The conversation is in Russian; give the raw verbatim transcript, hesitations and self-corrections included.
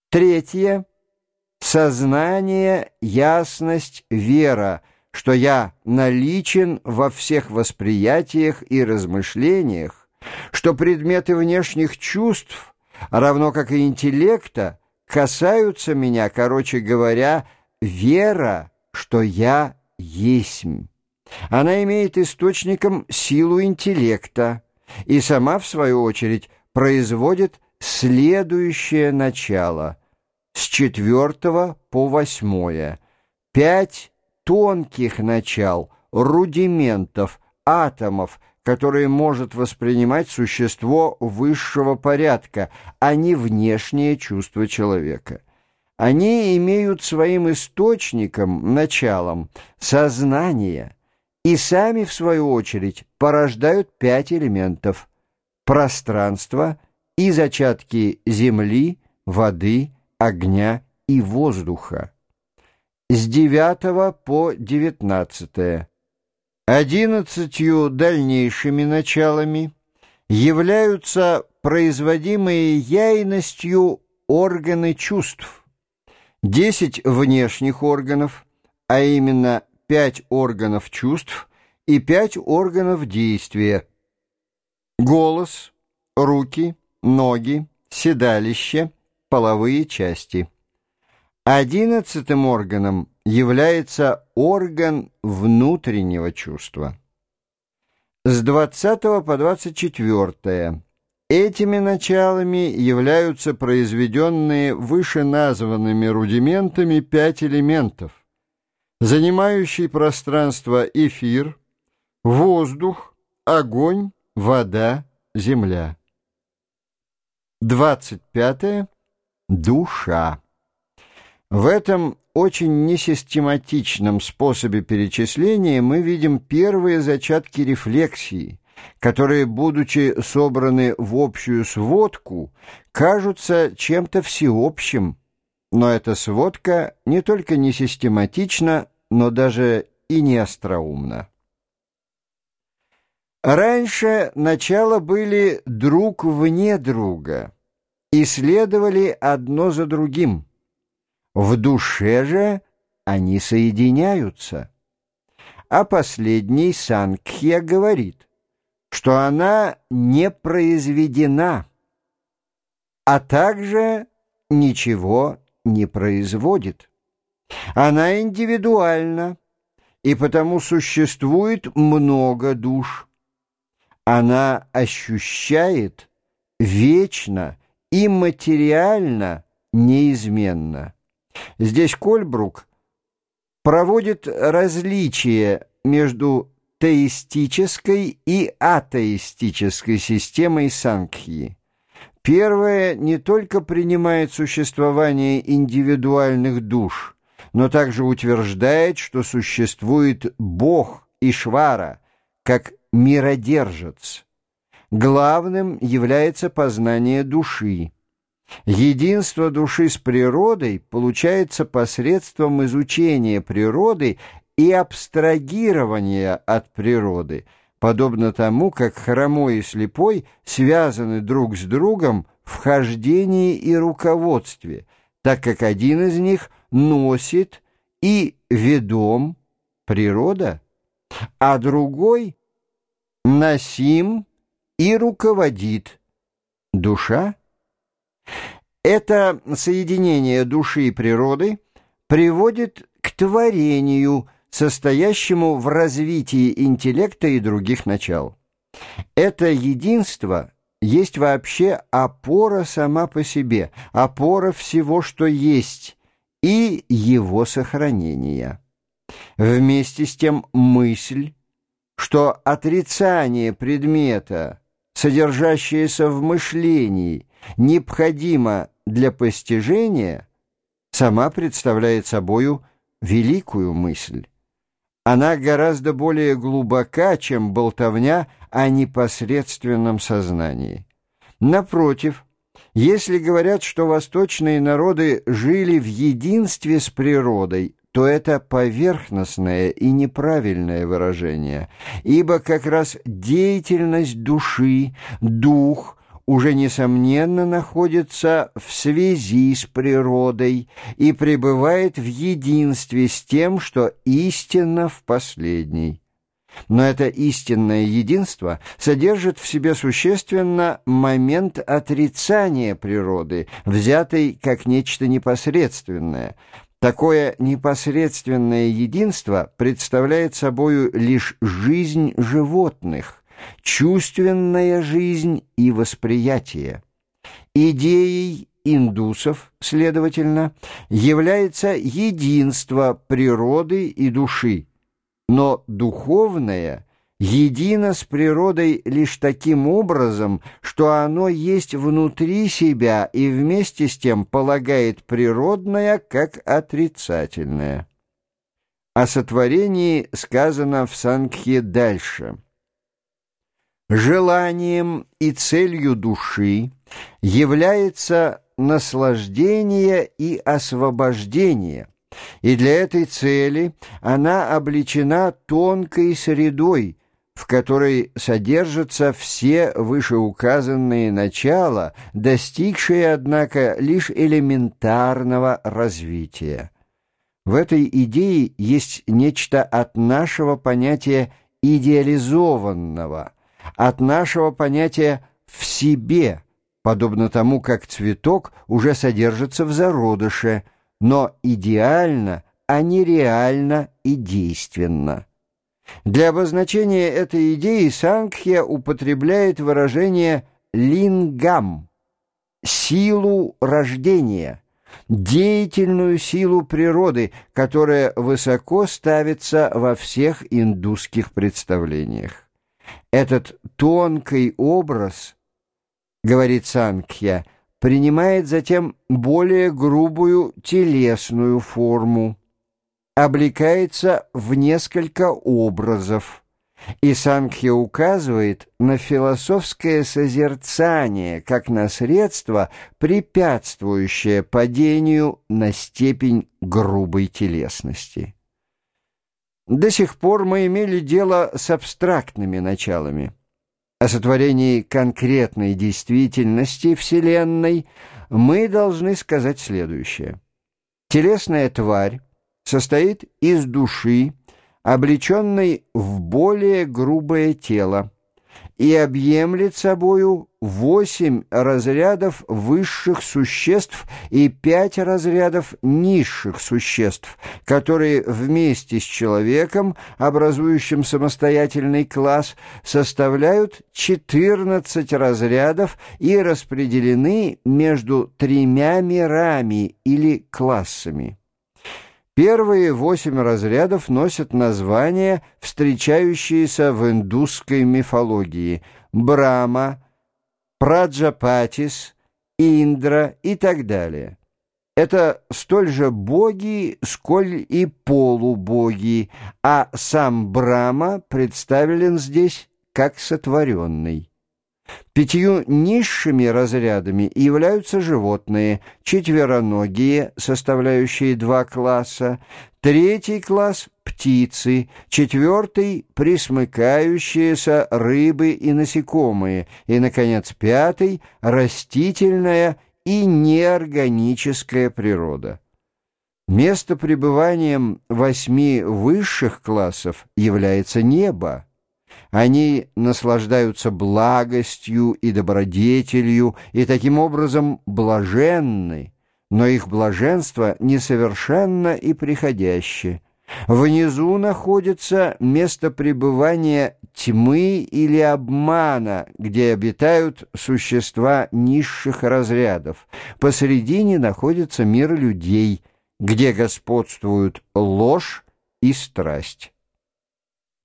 Третье. Сознание, ясность, вера, что я наличен во всех восприятиях и размышлениях, что предметы внешних чувств, равно как и интеллекта, касаются меня, короче говоря, вера, что я есмь. Она имеет источником силу интеллекта и сама, в свою очередь, производит следующее начало с четвертого по восьмое. Пять тонких начал, рудиментов, атомов, которые может воспринимать существо высшего порядка, а не внешние чувства человека. Они имеют своим источником, началом, сознание, и сами, в свою очередь, порождают пять элементов: пространство и зачатки земли, воды, огня и воздуха. С девятого по девятнадцатое. Одиннадцатью дальнейшими началами являются производимые яйностью органы чувств, десять внешних органов, а именно пять органов чувств и пять органов действия: голос, руки, ноги, седалище, половые части. Одиннадцатым органом является орган внутреннего чувства. С двадцатого по двадцать четвёртое этими началами являются произведенные вышеназванными рудиментами пять элементов: занимающий пространство эфир, воздух, огонь, вода, земля. Двадцать пятое. Душа. В этом очень несистематичном способе перечисления мы видим первые зачатки рефлексии, которые, будучи собраны в общую сводку, кажутся чем-то всеобщим, но эта сводка не только не систематична, но даже и не остроумна. Раньше начала были друг вне друга и следовали одно за другим. В душе же они соединяются. А последний Сангхья говорит, что она не произведена, а также ничего не производит. Она индивидуальна, и потому существует много душ. Она ощущает вечно и материально неизменно. Здесь Кольбрук проводит различие между теистической и атеистической системой Сангхьи. Первая не только принимает существование индивидуальных душ, но также утверждает, что существует Бог Ишвара, как миродержец. Главным является познание души. Единство души с природой получается посредством изучения природы и абстрагирования от природы, подобно тому, как хромой и слепой связаны друг с другом в хождении и руководстве, так как один из них носит и ведом природа, а другой носим и руководит душа. Это соединение души и природы приводит к творению, состоящему в развитии интеллекта и других начал. Это единство есть вообще опора сама по себе, опора всего, что есть, и его сохранения. Вместе с тем мысль, что отрицание предмета, содержащееся в мышлении, необходимо для постижения, сама представляет собою великую мысль. Она гораздо более глубока, чем болтовня о непосредственном сознании. Напротив, если говорят, что восточные народы жили в единстве с природой, то это поверхностное и неправильное выражение, ибо как раз деятельность души, дух, уже, несомненно, находится в связи с природой и пребывает в единстве с тем, что истинно в последней. Но это истинное единство содержит в себе существенно момент отрицания природы, взятый как нечто непосредственное. Такое непосредственное единство представляет собою лишь жизнь животных, чувственная жизнь и восприятие. Идеей индусов, следовательно, является единство природы и души, но духовное едино с природой лишь таким образом, что оно есть внутри себя и вместе с тем полагает природное как отрицательное. О сотворении сказано в Сангхье дальше. Желанием и целью души является наслаждение и освобождение, и для этой цели она облечена тонкой средой, в которой содержатся все вышеуказанные начала, достигшие, однако, лишь элементарного развития. В этой идее есть нечто от нашего понятия идеализованного, от нашего понятия «в себе», подобно тому, как цветок уже содержится в зародыше, но идеально, а не реально и действенно. Для обозначения этой идеи Сангхья употребляет выражение «лингам» — силу рождения, деятельную силу природы, которая высоко ставится во всех индусских представлениях. Этот тонкий образ, говорит Сангхья, принимает затем более грубую телесную форму, облекается в несколько образов, и Сангхья указывает на философское созерцание как на средство, препятствующее падению на степень грубой телесности. До сих пор мы имели дело с абстрактными началами. О сотворении конкретной действительности Вселенной мы должны сказать следующее. Телесная тварь состоит из души, облеченной в более грубое тело, и объемлет собою восемь разрядов высших существ и пять разрядов низших существ, которые вместе с человеком, образующим самостоятельный класс, составляют четырнадцать разрядов и распределены между тремя мирами или классами. Первые восемь разрядов носят названия, встречающиеся в индусской мифологии: Брахма, Праджапатис, Индра и так далее. Это столь же боги, сколь и полубоги, а сам Брахма представлен здесь как сотворенный. Пятью низшими разрядами являются животные: четвероногие, составляющие два класса, третий класс — птицы, четвертый — пресмыкающиеся рыбы и насекомые, и, наконец, пятый — растительная и неорганическая природа. Место пребыванием восьми высших классов является небо. Они наслаждаются благостью и добродетелью, и таким образом блаженны, но их блаженство несовершенно и приходяще. Внизу находится место пребывания тьмы или обмана, где обитают существа низших разрядов. Посредине находится мир людей, где господствуют ложь и страсть.